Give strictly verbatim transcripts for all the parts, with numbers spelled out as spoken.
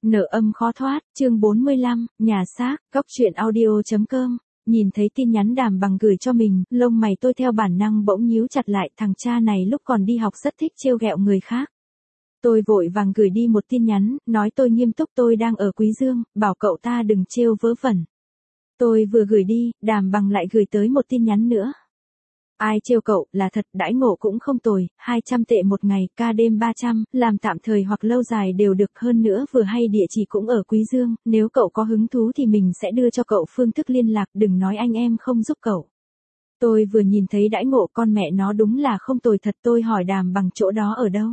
Nợ âm khó thoát, chương bốn mươi lăm, nhà xác, góc truyện audio.com. Nhìn thấy tin nhắn Đàm Bằng gửi cho mình, lông mày tôi theo bản năng bỗng nhíu chặt lại, thằng cha này lúc còn đi học rất thích trêu ghẹo người khác. Tôi vội vàng gửi đi một tin nhắn, nói tôi nghiêm túc tôi đang ở Quý Dương, bảo cậu ta đừng trêu vớ vẩn. Tôi vừa gửi đi, Đàm Bằng lại gửi tới một tin nhắn nữa. Ai trêu cậu, là thật, đãi ngộ cũng không tồi, hai trăm tệ một ngày, ca đêm ba trăm, làm tạm thời hoặc lâu dài đều được, hơn nữa vừa hay địa chỉ cũng ở Quý Dương, nếu cậu có hứng thú thì mình sẽ đưa cho cậu phương thức liên lạc, đừng nói anh em không giúp cậu. Tôi vừa nhìn thấy đãi ngộ con mẹ nó đúng là không tồi thật, tôi hỏi Đàm Bằng chỗ đó ở đâu.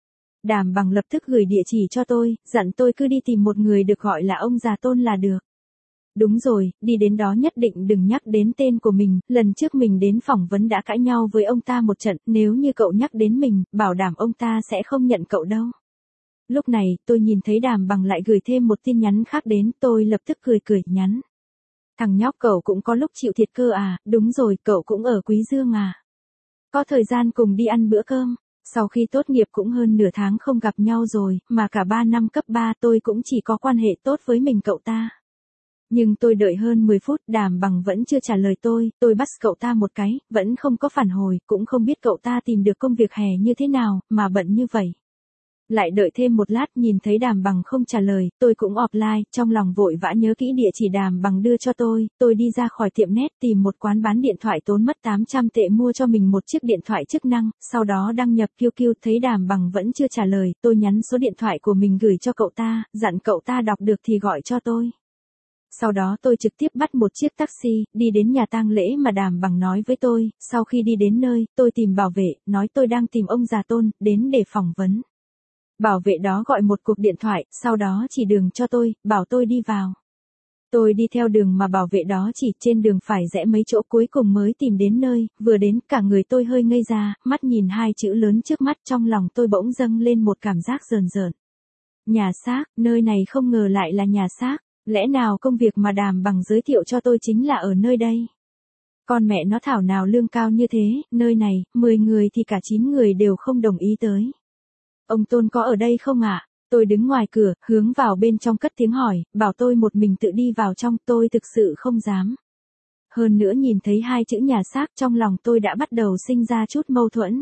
Đàm Bằng lập tức gửi địa chỉ cho tôi, dặn tôi cứ đi tìm một người được gọi là ông già Tôn là được. Đúng rồi, đi đến đó nhất định đừng nhắc đến tên của mình, lần trước mình đến phỏng vấn đã cãi nhau với ông ta một trận, nếu như cậu nhắc đến mình, bảo đảm ông ta sẽ không nhận cậu đâu. Lúc này, tôi nhìn thấy Đàm Bằng lại gửi thêm một tin nhắn khác đến, tôi lập tức cười cười, nhắn. Thằng nhóc cậu cũng có lúc chịu thiệt cơ à, đúng rồi, cậu cũng ở Quý Dương à. Có thời gian cùng đi ăn bữa cơm. Sau khi tốt nghiệp cũng hơn nửa tháng không gặp nhau rồi, mà cả ba năm cấp ba tôi cũng chỉ có quan hệ tốt với mình cậu ta. Nhưng tôi đợi hơn mười phút, Đàm Bằng vẫn chưa trả lời tôi, tôi bắt cậu ta một cái, vẫn không có phản hồi, cũng không biết cậu ta tìm được công việc hè như thế nào, mà bận như vậy. Lại đợi thêm một lát, nhìn thấy Đàm Bằng không trả lời, tôi cũng offline, trong lòng vội vã nhớ kỹ địa chỉ Đàm Bằng đưa cho tôi, tôi đi ra khỏi tiệm net tìm một quán bán điện thoại tốn mất tám trăm tệ mua cho mình một chiếc điện thoại chức năng, sau đó đăng nhập quy quy, thấy Đàm Bằng vẫn chưa trả lời, tôi nhắn số điện thoại của mình gửi cho cậu ta, dặn cậu ta đọc được thì gọi cho tôi. Sau đó tôi trực tiếp bắt một chiếc taxi, đi đến nhà tang lễ mà Đàm Bằng nói với tôi, sau khi đi đến nơi, tôi tìm bảo vệ, nói tôi đang tìm ông già Tôn, đến để phỏng vấn. Bảo vệ đó gọi một cuộc điện thoại, sau đó chỉ đường cho tôi, bảo tôi đi vào. Tôi đi theo đường mà bảo vệ đó chỉ, trên đường phải rẽ mấy chỗ cuối cùng mới tìm đến nơi, vừa đến cả người tôi hơi ngây ra, mắt nhìn hai chữ lớn trước mắt, trong lòng tôi bỗng dâng lên một cảm giác rờn rợn. Nhà xác, nơi này không ngờ lại là nhà xác. Lẽ nào công việc mà Đàm Bằng giới thiệu cho tôi chính là ở nơi đây? Con mẹ nó thảo nào lương cao như thế, nơi này, mười người thì cả chín người đều không đồng ý tới. Ông Tôn có ở đây không ạ? À? Tôi đứng ngoài cửa, hướng vào bên trong cất tiếng hỏi, bảo tôi một mình tự đi vào trong, tôi thực sự không dám. Hơn nữa nhìn thấy hai chữ nhà xác, trong lòng tôi đã bắt đầu sinh ra chút mâu thuẫn.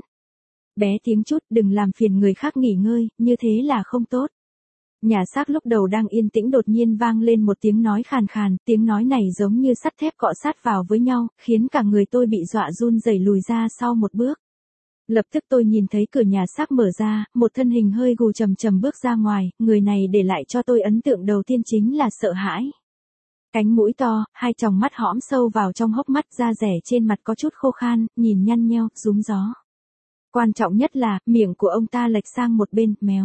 Bé tiếng chút, đừng làm phiền người khác nghỉ ngơi, như thế là không tốt. Nhà xác lúc đầu đang yên tĩnh đột nhiên vang lên một tiếng nói khàn khàn, tiếng nói này giống như sắt thép cọ sát vào với nhau, khiến cả người tôi bị dọa run rẩy lùi ra sau một bước. Lập tức tôi nhìn thấy cửa nhà xác mở ra, một thân hình hơi gù trầm trầm bước ra ngoài, người này để lại cho tôi ấn tượng đầu tiên chính là sợ hãi. Cánh mũi to, hai tròng mắt hõm sâu vào trong hốc mắt, da dẻ trên mặt có chút khô khan, nhìn nhăn nheo, rúm gió. Quan trọng nhất là, miệng của ông ta lệch sang một bên, méo.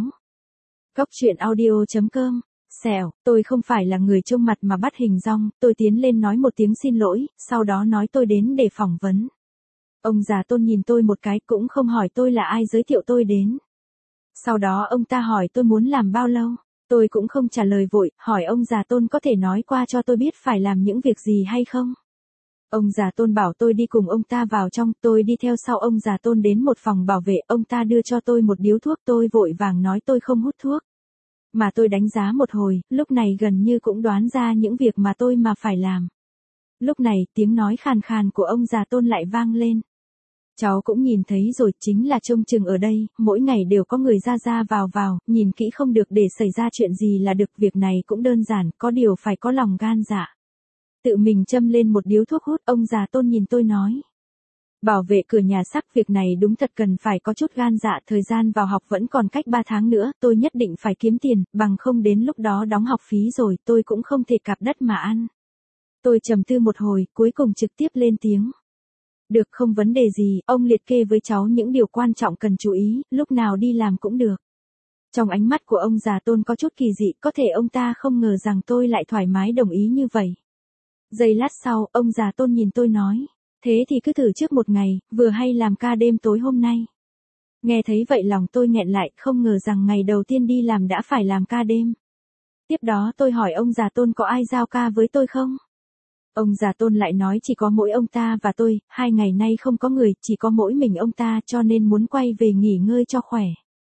Góc truyện audio.com, xèo, tôi không phải là người trông mặt mà bắt hình dong, tôi tiến lên nói một tiếng xin lỗi, sau đó nói tôi đến để phỏng vấn. Ông già Tôn nhìn tôi một cái, cũng không hỏi tôi là ai giới thiệu tôi đến. Sau đó ông ta hỏi tôi muốn làm bao lâu, tôi cũng không trả lời vội, hỏi ông già Tôn có thể nói qua cho tôi biết phải làm những việc gì hay không. Ông già Tôn bảo tôi đi cùng ông ta vào trong, tôi đi theo sau ông già Tôn đến một phòng bảo vệ, ông ta đưa cho tôi một điếu thuốc, tôi vội vàng nói tôi không hút thuốc. Mà tôi đánh giá một hồi, lúc này gần như cũng đoán ra những việc mà tôi mà phải làm. Lúc này, tiếng nói khàn khàn của ông già Tôn lại vang lên. Cháu cũng nhìn thấy rồi, chính là trông chừng ở đây, mỗi ngày đều có người ra ra vào vào, nhìn kỹ không được để xảy ra chuyện gì là được, việc này cũng đơn giản, có điều phải có lòng gan dạ. Tự mình châm lên một điếu thuốc hút, ông già Tôn nhìn tôi nói. Bảo vệ cửa nhà xác, việc này đúng thật cần phải có chút gan dạ, thời gian vào học vẫn còn cách ba tháng nữa, tôi nhất định phải kiếm tiền, bằng không đến lúc đó đóng học phí rồi, tôi cũng không thể cạp đất mà ăn. Tôi trầm tư một hồi, cuối cùng trực tiếp lên tiếng. Được, không vấn đề gì, ông liệt kê với cháu những điều quan trọng cần chú ý, lúc nào đi làm cũng được. Trong ánh mắt của ông già Tôn có chút kỳ dị, có thể ông ta không ngờ rằng tôi lại thoải mái đồng ý như vậy. Giây lát sau, ông già Tôn nhìn tôi nói, thế thì cứ thử trước một ngày, vừa hay làm ca đêm tối hôm nay. Nghe thấy vậy lòng tôi nghẹn lại, không ngờ rằng ngày đầu tiên đi làm đã phải làm ca đêm. Tiếp đó tôi hỏi ông già Tôn có ai giao ca với tôi không? Ông già Tôn lại nói chỉ có mỗi ông ta và tôi, hai ngày nay không có người, chỉ có mỗi mình ông ta, cho nên muốn quay về nghỉ ngơi cho khỏe.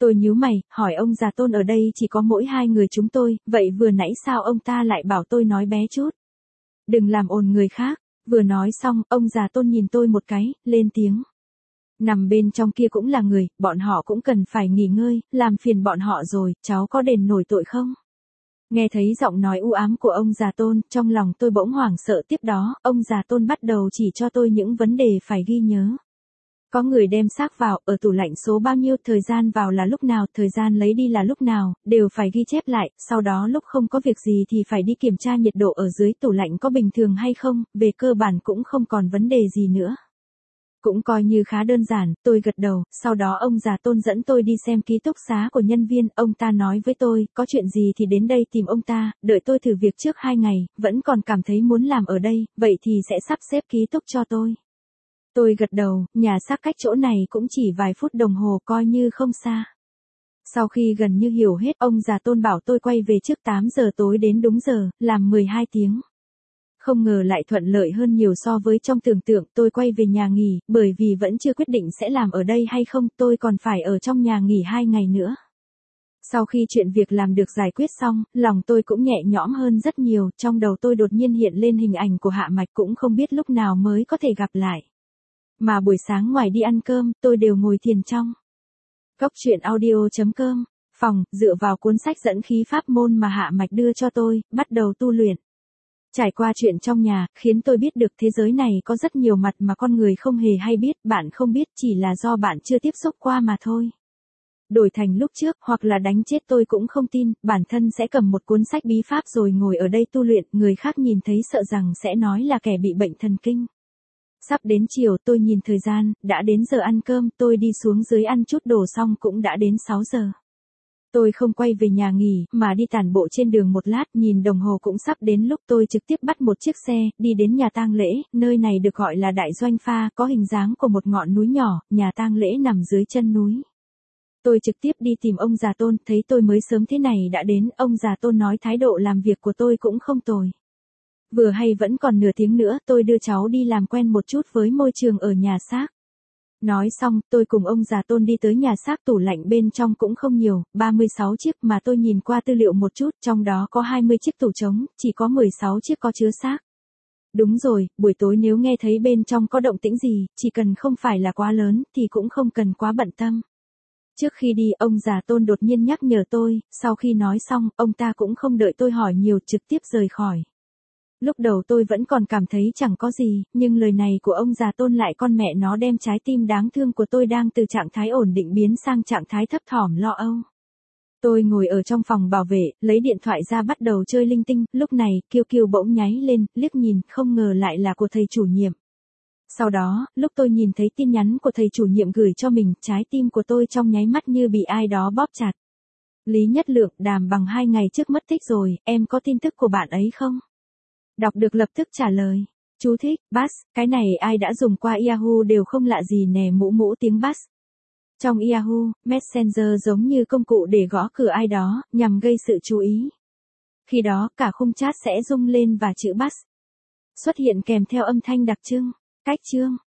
Tôi nhíu mày, hỏi ông già Tôn ở đây chỉ có mỗi hai người chúng tôi, vậy vừa nãy sao ông ta lại bảo tôi nói bé chút? Đừng làm ồn người khác. Vừa nói xong, ông già Tôn nhìn tôi một cái, lên tiếng. Nằm bên trong kia cũng là người, bọn họ cũng cần phải nghỉ ngơi, làm phiền bọn họ rồi, cháu có đền nổi tội không? Nghe thấy giọng nói u ám của ông già Tôn, trong lòng tôi bỗng hoảng sợ. Tiếp đó, ông già Tôn bắt đầu chỉ cho tôi những vấn đề phải ghi nhớ. Có người đem xác vào, ở tủ lạnh số bao nhiêu, thời gian vào là lúc nào, thời gian lấy đi là lúc nào, đều phải ghi chép lại, sau đó lúc không có việc gì thì phải đi kiểm tra nhiệt độ ở dưới tủ lạnh có bình thường hay không, về cơ bản cũng không còn vấn đề gì nữa. Cũng coi như khá đơn giản, tôi gật đầu, sau đó ông già Tôn dẫn tôi đi xem ký túc xá của nhân viên, ông ta nói với tôi, có chuyện gì thì đến đây tìm ông ta, đợi tôi thử việc trước hai ngày, vẫn còn cảm thấy muốn làm ở đây, vậy thì sẽ sắp xếp ký túc cho tôi. Tôi gật đầu, nhà xác cách chỗ này cũng chỉ vài phút đồng hồ coi như không xa. Sau khi gần như hiểu hết, ông già Tôn bảo tôi quay về trước tám giờ tối đến đúng giờ, làm mười hai tiếng. Không ngờ lại thuận lợi hơn nhiều so với trong tưởng tượng. Tôi quay về nhà nghỉ, bởi vì vẫn chưa quyết định sẽ làm ở đây hay không, tôi còn phải ở trong nhà nghỉ hai ngày nữa. Sau khi chuyện việc làm được giải quyết xong, lòng tôi cũng nhẹ nhõm hơn rất nhiều, trong đầu tôi đột nhiên hiện lên hình ảnh của Hạ Mạch, cũng không biết lúc nào mới có thể gặp lại. Mà buổi sáng ngoài đi ăn cơm, tôi đều ngồi thiền trong Cốc truyện audio chấm com, phòng, dựa vào cuốn sách dẫn khí pháp môn mà Hạ Mạch đưa cho tôi, bắt đầu tu luyện. Trải qua chuyện trong nhà, khiến tôi biết được thế giới này có rất nhiều mặt mà con người không hề hay biết, bạn không biết chỉ là do bạn chưa tiếp xúc qua mà thôi. Đổi thành lúc trước, hoặc là đánh chết tôi cũng không tin, bản thân sẽ cầm một cuốn sách bí pháp rồi ngồi ở đây tu luyện, người khác nhìn thấy sợ rằng sẽ nói là kẻ bị bệnh thần kinh. Sắp đến chiều, tôi nhìn thời gian, đã đến giờ ăn cơm, tôi đi xuống dưới ăn chút đồ xong cũng đã đến sáu giờ. Tôi không quay về nhà nghỉ, mà đi tản bộ trên đường một lát, nhìn đồng hồ cũng sắp đến lúc, tôi trực tiếp bắt một chiếc xe, đi đến nhà tang lễ, nơi này được gọi là Đại Doanh Pha, có hình dáng của một ngọn núi nhỏ, nhà tang lễ nằm dưới chân núi. Tôi trực tiếp đi tìm ông già Tôn, thấy tôi mới sớm thế này đã đến, ông già Tôn nói thái độ làm việc của tôi cũng không tồi. Vừa hay vẫn còn nửa tiếng nữa, tôi đưa cháu đi làm quen một chút với môi trường ở nhà xác. Nói xong, tôi cùng ông già Tôn đi tới nhà xác, tủ lạnh bên trong cũng không nhiều, ba mươi sáu chiếc mà tôi nhìn qua tư liệu một chút, trong đó có hai mươi chiếc tủ trống, chỉ có mười sáu chiếc có chứa xác. Đúng rồi, buổi tối nếu nghe thấy bên trong có động tĩnh gì, chỉ cần không phải là quá lớn, thì cũng không cần quá bận tâm. Trước khi đi, ông già Tôn đột nhiên nhắc nhở tôi, sau khi nói xong, ông ta cũng không đợi tôi hỏi nhiều, trực tiếp rời khỏi. Lúc đầu tôi vẫn còn cảm thấy chẳng có gì, nhưng lời này của ông già Tôn lại con mẹ nó đem trái tim đáng thương của tôi đang từ trạng thái ổn định biến sang trạng thái thấp thỏm lo âu. Tôi ngồi ở trong phòng bảo vệ, lấy điện thoại ra bắt đầu chơi linh tinh, lúc này, Kiêu Kiêu bỗng nháy lên, liếc nhìn, không ngờ lại là của thầy chủ nhiệm. Sau đó, lúc tôi nhìn thấy tin nhắn của thầy chủ nhiệm gửi cho mình, trái tim của tôi trong nháy mắt như bị ai đó bóp chặt. Lý Nhất Lượng, Đàm Bằng hai ngày trước mất tích rồi, em có tin tức của bạn ấy không? Đọc được lập tức trả lời. Chú thích, bass, cái này ai đã dùng qua Yahoo đều không lạ gì nè, mũ mũ tiếng bass. Trong Yahoo, Messenger giống như công cụ để gõ cửa ai đó, nhằm gây sự chú ý. Khi đó, cả khung chat sẽ rung lên và chữ bass xuất hiện kèm theo âm thanh đặc trưng. Cách chương